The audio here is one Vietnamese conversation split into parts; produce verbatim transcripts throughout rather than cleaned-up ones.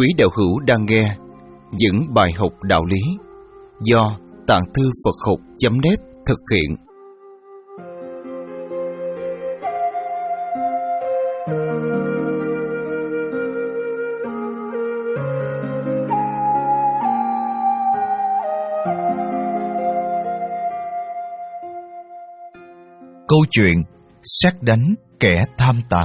Quý đạo hữu đang nghe những bài học đạo lý do Tạng Thư Phật Học chấm net thực hiện. Câu chuyện sát đánh kẻ tham tàn.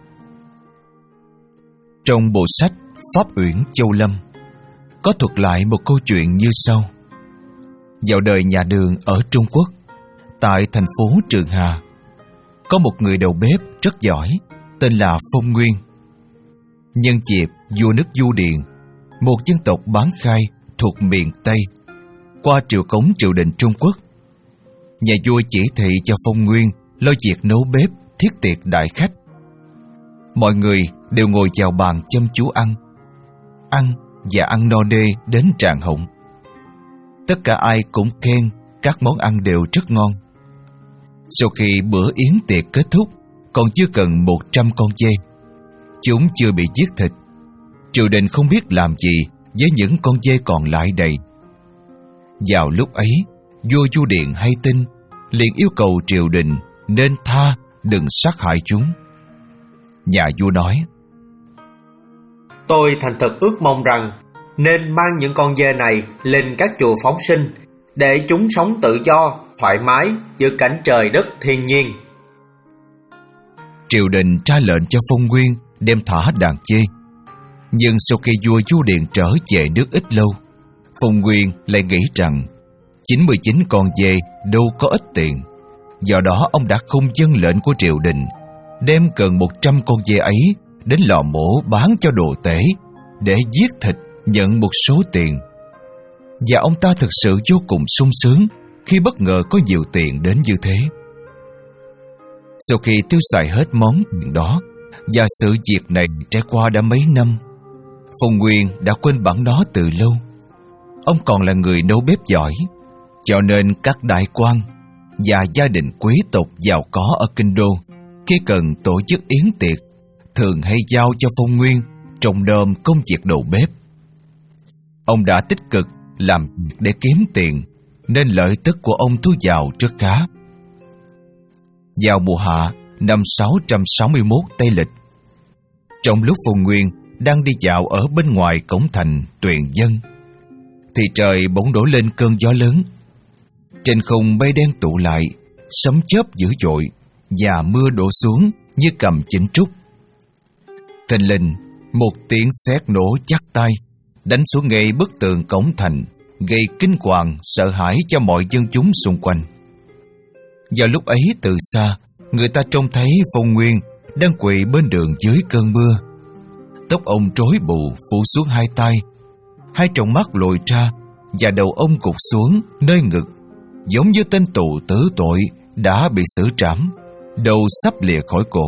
Trong bộ sách Pháp Uyển Châu Lâm có thuật lại một câu chuyện như sau. Vào đời nhà Đường ở Trung Quốc, tại thành phố Trường Hà, có một người đầu bếp rất giỏi tên là Phong Nguyên. Nhân dịp vua nước Du Điền, một dân tộc bán khai thuộc miền Tây, qua triều cống triều đình Trung Quốc, nhà vua chỉ thị cho Phong Nguyên lo việc nấu bếp thiết tiệc đại khách. Mọi người đều ngồi vào bàn chăm chú ăn, ăn và ăn no nê đến tràn họng. Tất cả ai cũng khen các món ăn đều rất ngon. Sau khi bữa yến tiệc kết thúc, còn chưa cần một trăm con dê. Chúng chưa bị giết thịt. Triều đình không biết làm gì với những con dê còn lại đầy. Vào lúc ấy, vua Du Điền hay tin, liền yêu cầu triều đình nên tha, đừng sát hại chúng. Nhà vua nói: Tôi thành thật ước mong rằng nên mang những con dê này lên các chùa phóng sinh, để chúng sống tự do, thoải mái giữa cảnh trời đất thiên nhiên. Triều đình ra lệnh cho Phong Nguyên đem thả đàn dê. Nhưng sau khi vua Du Điền trở về nước ít lâu, Phong Nguyên lại nghĩ rằng chín mươi chín con dê đâu có ít tiền. Do đó ông đã không vâng lệnh của triều đình, đem gần một trăm con dê ấy đến lò mổ bán cho đồ tể để giết thịt nhận một số tiền. Và ông ta thực sự vô cùng sung sướng khi bất ngờ có nhiều tiền đến như thế. Sau khi tiêu xài hết món tiền đó, và sự việc này trải qua đã mấy năm, Phong Nguyên đã quên bẵng nó từ lâu. Ông còn là người nấu bếp giỏi, cho nên các đại quan và gia đình quý tộc giàu có ở kinh đô khi cần tổ chức yến tiệc thường hay giao cho Phong Nguyên trông nom công việc đầu bếp. Ông đã tích cực làm việc để kiếm tiền, nên lợi tức của ông thu vào rất khá. Vào mùa hạ năm sáu trăm sáu mươi mốt Tây Lịch, trong lúc Phong Nguyên đang đi dạo ở bên ngoài cổng thành Tuyền Dân, thì trời bỗng nổi lên cơn gió lớn. Trên không mây đen tụ lại, sấm chớp dữ dội và mưa đổ xuống như cầm chỉnh trúc. Thình lình, một tiếng sét nổ chát tai đánh xuống ngay bức tường cổng thành, gây kinh hoàng sợ hãi cho mọi dân chúng xung quanh. Vào lúc ấy, từ xa, người ta trông thấy Phong Nguyên đang quỳ bên đường dưới cơn mưa. Tóc ông rối bù phủ xuống hai tay, hai tròng mắt lồi ra và đầu ông gục xuống nơi ngực, giống như tên tù tử tội đã bị xử trảm, đầu sắp lìa khỏi cổ.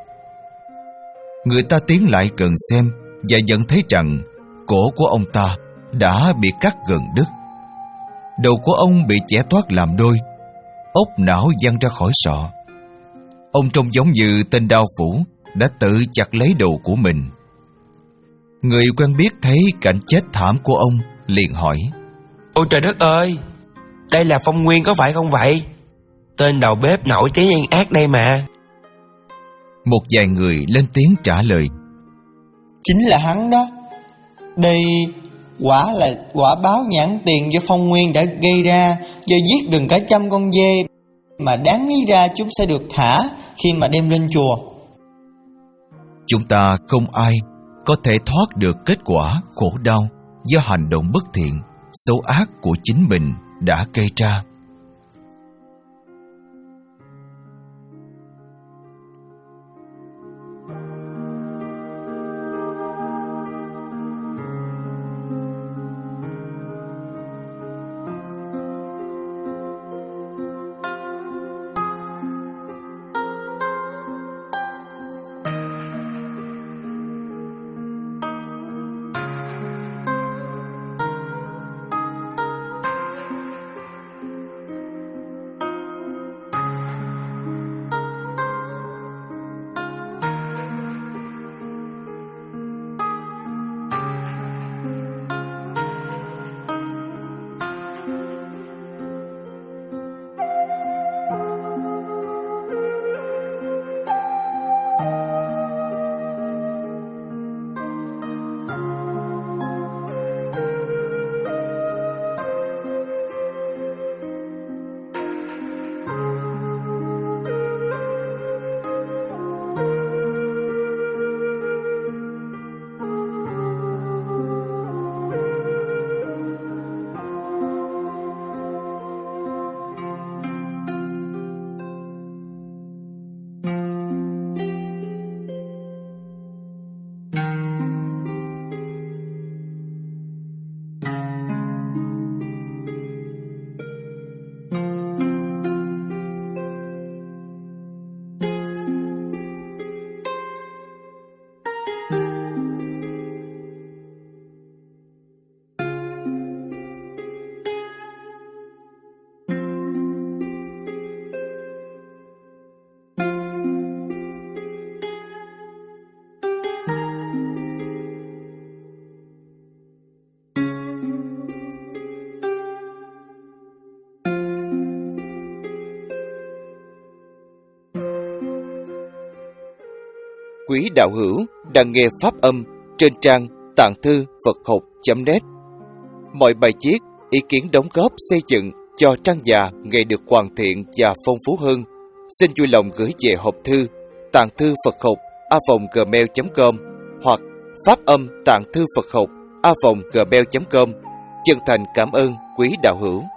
Người ta tiến lại gần xem và nhận thấy rằng cổ của ông ta đã bị cắt gần đứt. Đầu của ông bị chẻ toác làm đôi, ốc não văng ra khỏi sọ. Ông trông giống như tên đao phủ đã tự chặt lấy đầu của mình. Người quen biết thấy cảnh chết thảm của ông liền hỏi: Ôi trời đất ơi, đây là Phong Nguyên có phải không vậy? Tên đầu bếp nổi tiếng ăn ác đây mà. Một vài người lên tiếng trả lời: Chính là hắn đó. Đây quả là quả báo nhãn tiền do Phong Nguyên đã gây ra, do giết gần cả trăm con dê, mà đáng lý ra chúng sẽ được thả khi mà đem lên chùa. Chúng ta không ai có thể thoát được kết quả khổ đau do hành động bất thiện, xấu ác của chính mình đã gây ra. quý đạo hữu đang nghe pháp âm trên trang tạng thư Phật học chấm net. Mọi bài viết, ý kiến đóng góp xây dựng cho trang già ngày được hoàn thiện và phong phú hơn, xin vui lòng gửi về hộp thư tạng thư Phật học a vòng gmail chấm com hoặc pháp âm tạng thư Phật học a vòng gmail chấm com. Chân thành cảm ơn quý đạo hữu.